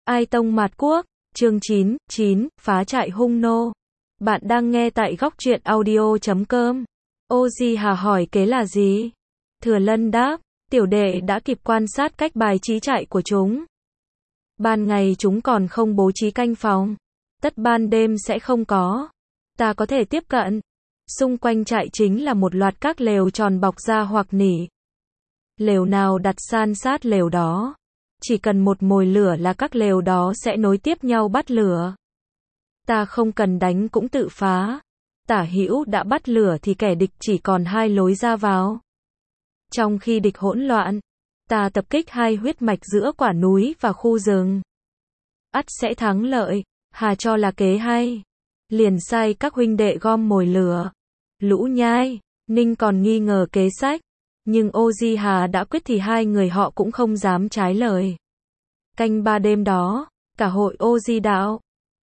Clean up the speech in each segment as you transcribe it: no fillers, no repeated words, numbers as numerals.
Ai Tông Mạt Quốc, chương 9, phá trại hung nô. Bạn đang nghe tại góc truyện audio.com. Ô Di Hà hỏi kế là gì? Thừa Lân đáp, tiểu đệ đã kịp quan sát cách bài trí trại của chúng. Ban ngày chúng còn không bố trí canh phòng. Tất ban đêm sẽ không có. Ta có thể tiếp cận. Xung quanh trại chính là một loạt các lều tròn bọc da hoặc nỉ. Lều nào đặt san sát lều đó. Chỉ cần một mồi lửa là các lều đó sẽ nối tiếp nhau bắt lửa. Ta không cần đánh cũng tự phá. Tả hữu đã bắt lửa thì kẻ địch chỉ còn hai lối ra vào. Trong khi địch hỗn loạn, ta tập kích hai huyết mạch giữa quả núi và khu rừng. Ắt sẽ thắng lợi, Hà cho là kế hay. Liền sai các huynh đệ gom mồi lửa. Lũ Nhai, Ninh còn nghi ngờ kế sách. Nhưng Ô Di Hà đã quyết thì hai người họ cũng không dám trái lời. Canh ba đêm đó, cả hội Ô Di đạo,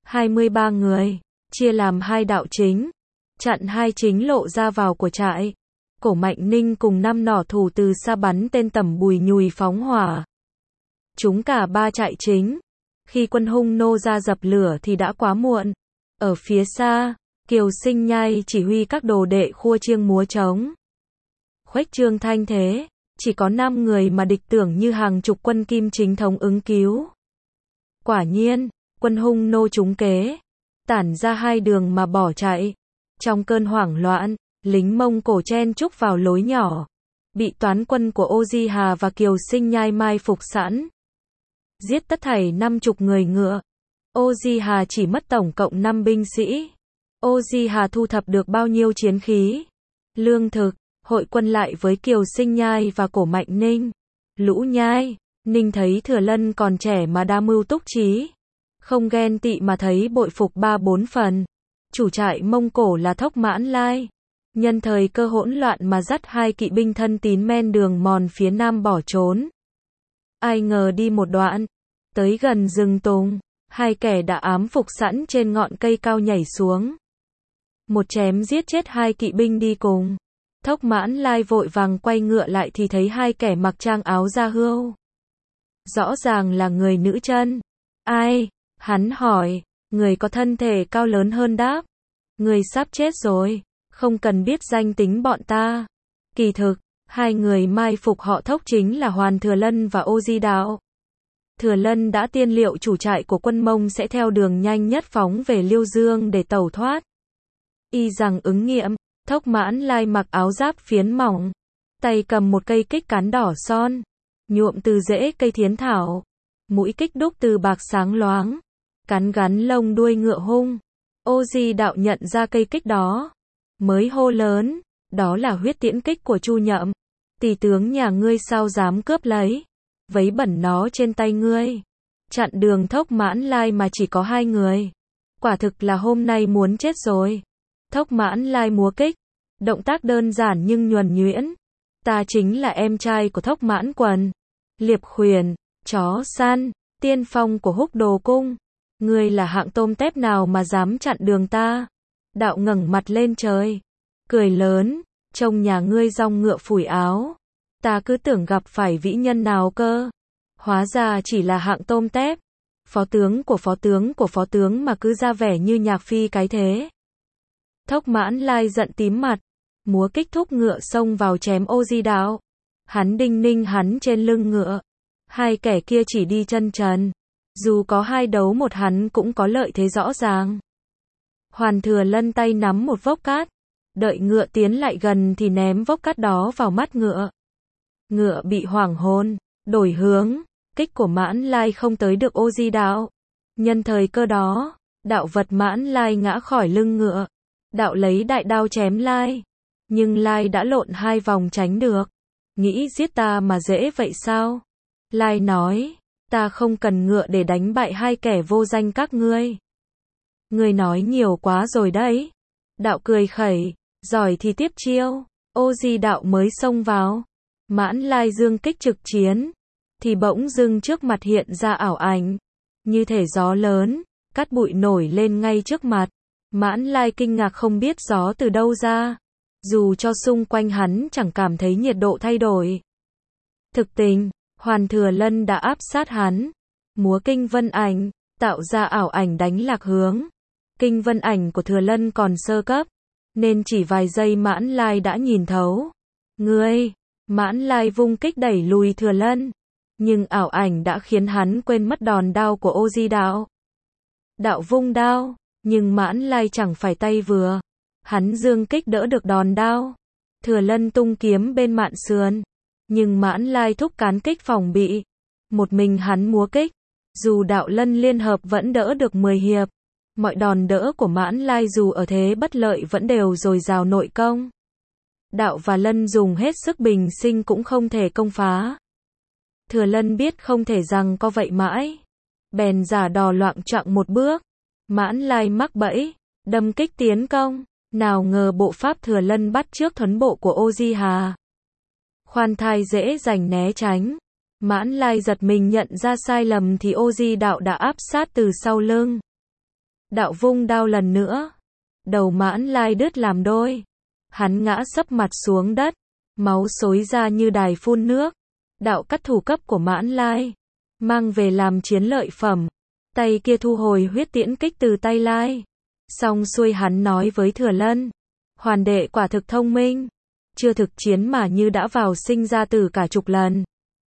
23 người, chia làm hai đạo chính, chặn hai chính lộ ra vào của trại. Cổ Mạnh Ninh cùng 5 nỏ thủ từ xa bắn tên Tẩm Bùi Nhùi phóng hỏa. Chúng cả ba trại chính. Khi quân hung nô ra dập lửa thì đã quá muộn. Ở phía xa, Kiều Sinh Nhai chỉ huy các đồ đệ khua chiêng múa trống. Khuếch trương thanh thế, chỉ có 5 người mà địch tưởng như hàng chục quân kim chính thống ứng cứu. Quả nhiên, quân hung nô trúng kế, tản ra hai đường mà bỏ chạy. Trong cơn hoảng loạn, lính Mông Cổ chen chúc vào lối nhỏ, bị toán quân của Ô Di Hà và Kiều Sinh Nhai mai phục sẵn. Giết tất thảy 50 người ngựa. Ô Di Hà chỉ mất tổng cộng 5 binh sĩ. Ô Di Hà thu thập được bao nhiêu chiến khí, lương thực, hội quân lại với Kiều Sinh Nhai và Cổ Mạnh Ninh. Lũ Nhai, Ninh thấy Thừa Lân còn trẻ mà đa mưu túc trí. Không ghen tị mà thấy bội phục 3-4 phần. Chủ trại Mông Cổ là Thốc Mãn Lai. Nhân thời cơ hỗn loạn mà dắt hai kỵ binh thân tín men đường mòn phía nam bỏ trốn. Ai ngờ đi một đoạn, tới gần rừng tùng, hai kẻ đã ám phục sẵn trên ngọn cây cao nhảy xuống. Một chém giết chết hai kỵ binh đi cùng. Thốc Mãn Lai vội vàng quay ngựa lại thì thấy hai kẻ mặc trang áo da hươu. Rõ ràng là người nữ chân. Ai? Hắn hỏi. Người có thân thể cao lớn hơn đáp. Người sắp chết rồi. Không cần biết danh tính bọn ta. Kỳ thực, hai người mai phục họ Thốc chính là Hoàn Thừa Lân và Ô Di Đạo. Thừa Lân đã tiên liệu chủ trại của quân Mông sẽ theo đường nhanh nhất phóng về Liêu Dương để tẩu thoát. Y rằng ứng nghiệm. Thốc Mãn Lai mặc áo giáp phiến mỏng, tay cầm một cây kích cán đỏ son, nhuộm từ rễ cây thiến thảo, mũi kích đúc từ bạc sáng loáng, cán gắn lông đuôi ngựa hung. Ô Di Đạo nhận ra cây kích đó, mới hô lớn, đó là huyết tiễn kích của Chu Nhậm, tỳ tướng nhà ngươi sao dám cướp lấy, vấy bẩn nó trên tay ngươi. Chặn đường Thốc Mãn Lai mà chỉ có 2 người, quả thực là hôm nay muốn chết rồi. Thốc Mãn Lai múa kích, động tác đơn giản nhưng nhuần nhuyễn. Ta chính là em trai của Thốc Mãn Quần, Liệp Khuyển, chó săn, tiên phong của Húc Đồ Cung. Ngươi là hạng tôm tép nào mà dám chặn đường ta? Đạo ngẩng mặt lên trời, cười lớn, trông nhà ngươi rong ngựa phủi áo. Ta cứ tưởng gặp phải vĩ nhân nào cơ. Hóa ra chỉ là hạng tôm tép. Phó tướng của phó tướng của phó tướng mà cứ ra vẻ như nhạc phi cái thế. Thốc Mãn Lai giận tím mặt, múa kích thúc ngựa xông vào chém Ô Di Đạo. Hắn đinh ninh hắn trên lưng ngựa. Hai kẻ kia chỉ đi chân trần. Dù có 2 đấu 1 hắn cũng có lợi thế rõ ràng. Hoàn Thừa Lân tay nắm một vốc cát. Đợi ngựa tiến lại gần thì ném vốc cát đó vào mắt ngựa. Ngựa bị hoảng hồn, đổi hướng. Kích của Mãn Lai không tới được Ô Di Đạo. Nhân thời cơ đó, đạo vật Mãn Lai ngã khỏi lưng ngựa. Đạo lấy đại đao chém Lai. Nhưng Lai đã lộn 2 vòng tránh được. Nghĩ giết ta mà dễ vậy sao? Lai nói, ta không cần ngựa để đánh bại 2 kẻ vô danh các ngươi. Ngươi nói nhiều quá rồi đấy. Đạo cười khẩy, giỏi thì tiếp chiêu. Ô Di Đạo mới xông vào. Mãn Lai dương kích trực chiến. Thì bỗng dưng trước mặt hiện ra ảo ảnh. Như thể gió lớn, cát bụi nổi lên ngay trước mặt. Mãn Lai kinh ngạc không biết gió từ đâu ra. Dù cho xung quanh hắn chẳng cảm thấy nhiệt độ thay đổi. Thực tình, Hoàn Thừa Lân đã áp sát hắn. múa kinh vân ảnh, tạo ra ảo ảnh đánh lạc hướng. Kinh vân ảnh của Thừa Lân còn sơ cấp, nên chỉ vài giây Mãn Lai đã nhìn thấu. Ngươi, Mãn Lai vung kích đẩy lùi Thừa Lân, nhưng ảo ảnh đã khiến hắn quên mất đòn đao của Ô Di Đạo. Đạo vung đao, nhưng Mãn Lai chẳng phải tay vừa. Hắn dương kích đỡ được đòn đao. Thừa Lân tung kiếm bên mạn sườn, nhưng Mãn Lai thúc cán kích phòng bị. Một mình hắn múa kích, dù Đạo Lân liên hợp vẫn đỡ được 10 hiệp. Mọi đòn đỡ của Mãn Lai dù ở thế bất lợi vẫn đều dồi dào nội công. Đạo và Lân dùng hết sức bình sinh cũng không thể công phá. Thừa Lân biết không thể rằng có vậy mãi, bèn giả đò loạng choạng một bước. Mãn Lai mắc bẫy, đâm kích tiến công, nào ngờ bộ pháp Thừa Lân bắt chước thuấn bộ của Ô Di Hà. Khoan thai dễ dành né tránh. Mãn Lai giật mình nhận ra sai lầm thì Ô Di Đạo đã áp sát từ sau lưng. Đạo vung đao lần nữa, đầu Mãn Lai đứt làm đôi. Hắn ngã sấp mặt xuống đất, máu xối ra như đài phun nước. Đạo cắt thủ cấp của Mãn Lai, mang về làm chiến lợi phẩm. Tay kia thu hồi huyết tiễn kích từ tay Lai. Xong xuôi hắn nói với Thừa Lân, Hoàn đệ quả thực thông minh, chưa thực chiến mà như đã vào sinh ra tử cả chục lần.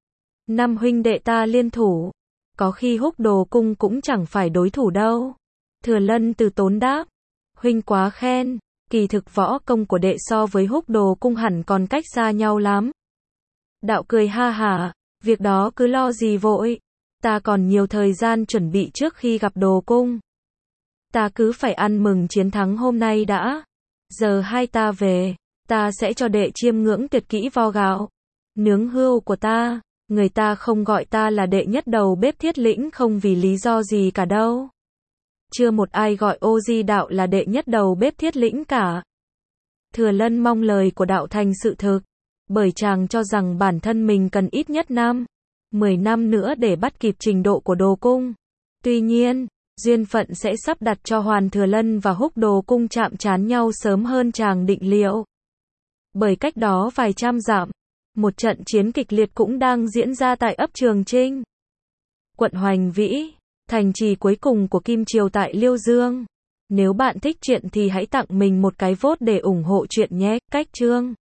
5 huynh đệ ta liên thủ, có khi Húc Đồ Cung cũng chẳng phải đối thủ đâu. Thừa Lân từ tốn đáp, huynh quá khen, kỳ thực võ công của đệ so với Húc Đồ Cung hẳn còn cách xa nhau lắm. Đạo cười ha hả, việc đó cứ lo gì vội, ta còn nhiều thời gian chuẩn bị trước khi gặp Đồ Cung. Ta cứ phải ăn mừng chiến thắng hôm nay đã. Giờ hai ta về, ta sẽ cho đệ chiêm ngưỡng tuyệt kỹ vo gạo, nướng hươu của ta. Người ta không gọi ta là đệ nhất đầu bếp Thiết Lĩnh không vì lý do gì cả đâu. Chưa một ai gọi Ô Di Đạo là đệ nhất đầu bếp Thiết Lĩnh cả. Thừa Lân mong lời của Đạo thành sự thực, bởi chàng cho rằng bản thân mình cần ít nhất 10 năm nữa để bắt kịp trình độ của Đồ Cung. Tuy nhiên, duyên phận sẽ sắp đặt cho Hoàn Thừa Lân và Húc Đồ Cung chạm trán nhau sớm hơn chàng định liệu. Bởi cách đó vài trăm dặm, một trận chiến kịch liệt cũng đang diễn ra tại ấp Trường Trinh, quận Hoành Vĩ, thành trì cuối cùng của Kim Triều tại Liêu Dương. Nếu bạn thích truyện thì hãy tặng mình một cái vote để ủng hộ truyện nhé. Cách chương